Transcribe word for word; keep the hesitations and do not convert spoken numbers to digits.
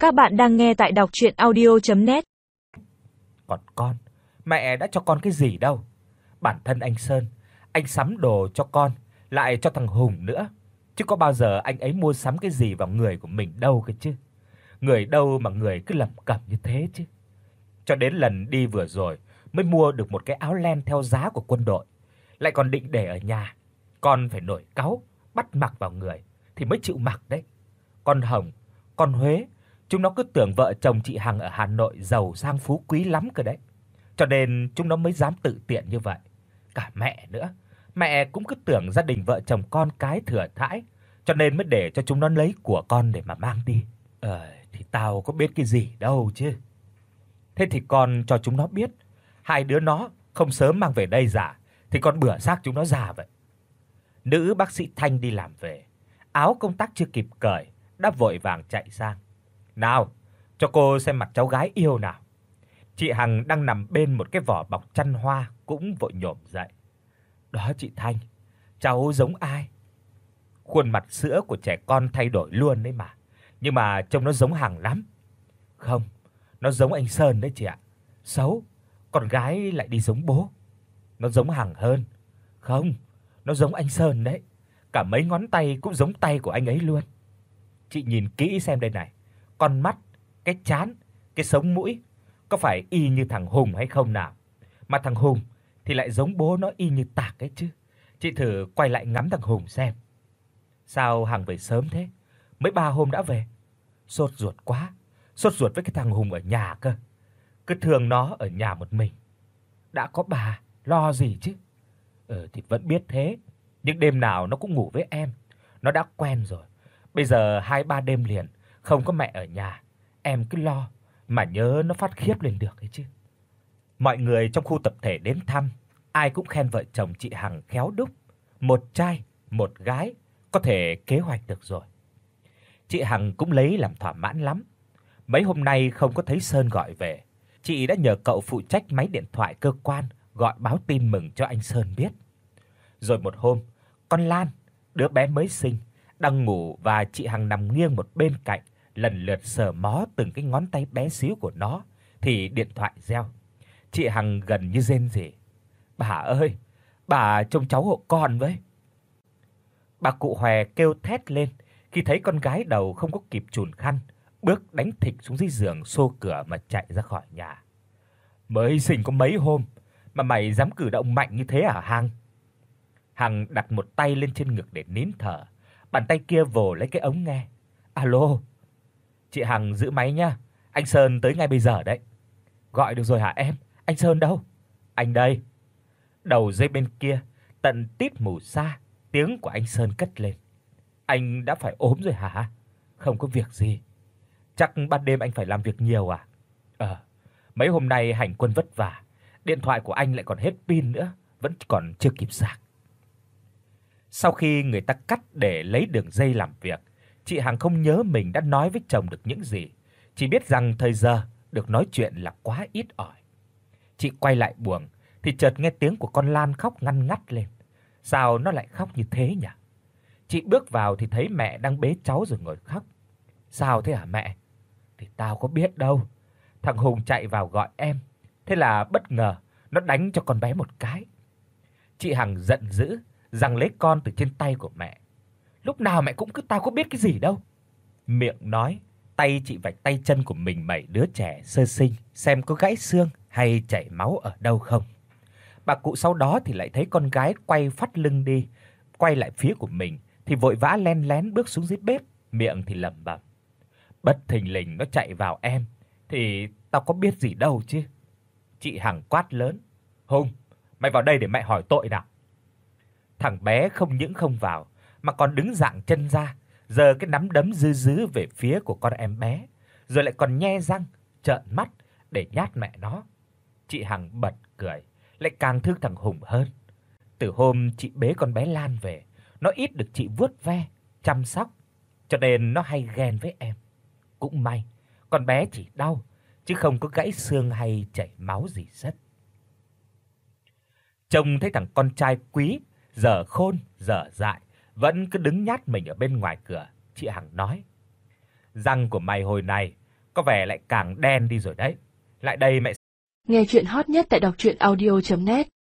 Các bạn đang nghe tại đọc audio net. Còn con, mẹ đã cho con cái gì đâu. Bản thân anh Sơn, anh sắm đồ cho con, lại cho thằng Hùng nữa. Chứ có bao giờ anh ấy mua sắm cái gì vào người của mình đâu cơ chứ. Người đâu mà người cứ lẩm cẩm như thế chứ. Cho đến lần đi vừa rồi mới mua được một cái áo len theo giá của quân đội, lại còn định để ở nhà. Con phải nổi cáu, bắt mặc vào người thì mới chịu mặc đấy. Con Hồng, con Huế, chúng nó cứ tưởng vợ chồng chị Hằng ở Hà Nội giàu sang phú quý lắm cơ đấy. Cho nên chúng nó mới dám tự tiện như vậy. Cả mẹ nữa, mẹ cũng cứ tưởng gia đình vợ chồng con cái thừa thãi, cho nên mới để cho chúng nó lấy của con để mà mang đi. Ờ thì tao có biết cái gì đâu chứ. Thế thì con cho chúng nó biết, hai đứa nó không sớm mang về đây giả thì con bữa xác chúng nó già vậy. Nữ bác sĩ Thanh đi làm về, áo công tác chưa kịp cởi đã vội vàng chạy sang. "Nào, cho cô xem mặt cháu gái yêu nào." Chị Hằng đang nằm bên một cái vỏ bọc chăn hoa cũng vội nhổm dậy. "Đó chị Thanh, cháu giống ai?" Khuôn mặt sữa của trẻ con thay đổi luôn đấy mà, nhưng mà trông nó giống Hằng lắm. "Không, nó giống anh Sơn đấy chị ạ. Xấu, con gái lại đi giống bố." "Nó giống Hằng hơn." "Không, nó giống anh Sơn đấy. Cả mấy ngón tay cũng giống tay của anh ấy luôn. Chị nhìn kỹ xem đây này, con mắt, cái trán, cái sống mũi có phải y như thằng Hùng hay không nào? Mà thằng Hùng thì lại giống bố nó y như tạc ấy chứ. Chị thử quay lại ngắm thằng Hùng xem." "Sao Hằng về sớm thế? Mới ba hôm đã về." "Sốt ruột quá, sốt ruột với cái thằng Hùng ở nhà cơ. Cứ thương nó ở nhà một mình. Đã có bà, lo gì chứ." "Ừ thì vẫn biết thế, nhưng đêm nào nó cũng ngủ với em, nó đã quen rồi. Bây giờ hai ba đêm liền không có mẹ ở nhà, em cứ lo mà nhớ nó phát khiếp lên được ấy chứ." Mọi người trong khu tập thể đến thăm, ai cũng khen vợ chồng chị Hằng khéo đúc, một trai, một gái, có thể kế hoạch được rồi. Chị Hằng cũng lấy làm thỏa mãn lắm. Mấy hôm nay không có thấy Sơn gọi về, chị đã nhờ cậu phụ trách máy điện thoại cơ quan gọi báo tin mừng cho anh Sơn biết. Rồi một hôm, con Lan, đứa bé mới sinh, đang ngủ và chị Hằng nằm nghiêng một bên cạnh, lần lượt sờ mó từng cái ngón tay bé xíu của nó thì điện thoại reo. Chị Hằng gần như rên rỉ: "Bà ơi, bà trông cháu hộ con với." Bà cụ Hòe kêu thét lên khi thấy con gái đầu không có kịp chùn khăn, bước đánh thịch xuống dưới giường xô cửa mà chạy ra khỏi nhà. "Mới sinh có mấy hôm mà mày dám cử động mạnh như thế hả Hằng?" Hằng đặt một tay lên trên ngực để nín thở, bàn tay kia vồ lấy cái ống nghe. "Alo, chị Hằng giữ máy nhá, anh Sơn tới ngay bây giờ đấy." "Gọi được rồi hả em? Anh Sơn đâu?" "Anh đây." Đầu dây bên kia tận tít mù xa, tiếng của anh Sơn cất lên: "Anh đã phải ốm rồi hả?" "Không có việc gì." "Chắc ban đêm anh phải làm việc nhiều à?" "Ờ, mấy hôm nay hành quân vất vả, điện thoại của anh lại còn hết pin nữa, vẫn còn chưa kịp sạc." Sau khi người ta cắt để lấy đường dây làm việc, chị Hằng không nhớ mình đã nói với chồng được những gì, chỉ biết rằng thời giờ được nói chuyện là quá ít ỏi. Chị quay lại buồng thì chợt nghe tiếng của con Lan khóc ngăn ngắt lên. Sao nó lại khóc như thế nhỉ? Chị bước vào thì thấy mẹ đang bế cháu rồi ngồi khóc. "Sao thế hả mẹ?" "Thì tao có biết đâu. Thằng Hùng chạy vào gọi em, thế là bất ngờ nó đánh cho con bé một cái." Chị Hằng giận dữ giằng lấy con từ trên tay của mẹ. "Lúc nào mẹ cũng cứ tao có biết cái gì đâu." Miệng nói, tay chị vạch tay chân của mình bảy đứa trẻ sơ sinh xem có gãy xương hay chảy máu ở đâu không. Bà cụ sau đó thì lại thấy con gái quay phắt lưng đi, quay lại phía của mình thì vội vã len lén bước xuống dưới bếp, miệng thì lẩm bẩm: "Bất thình lình nó chạy vào em thì tao có biết gì đâu chứ." Chị Hằng quát lớn: "Hùng, mày vào đây để mẹ hỏi tội nào." Thằng bé không những không vào mà còn đứng dạng chân ra, giơ cái nắm đấm dứ dứ về phía của con em bé, rồi lại còn nhe răng, trợn mắt để nhát mẹ nó. Chị Hằng bật cười, lại càng thương thằng Hùng hơn. Từ hôm chị bế con bé Lan về, nó ít được chị vuốt ve, chăm sóc, cho nên nó hay ghen với em. Cũng may, con bé chỉ đau chứ không có gãy xương hay chảy máu gì sất. Trông thấy thằng con trai Quý dở khôn dở dại vẫn cứ đứng nhát mình ở bên ngoài cửa, chị Hằng nói: "Răng của mày hồi này có vẻ lại càng đen đi rồi đấy. Lại đây mẹ. Nghe truyện hot nhất tại đọc truyện audio chấm net.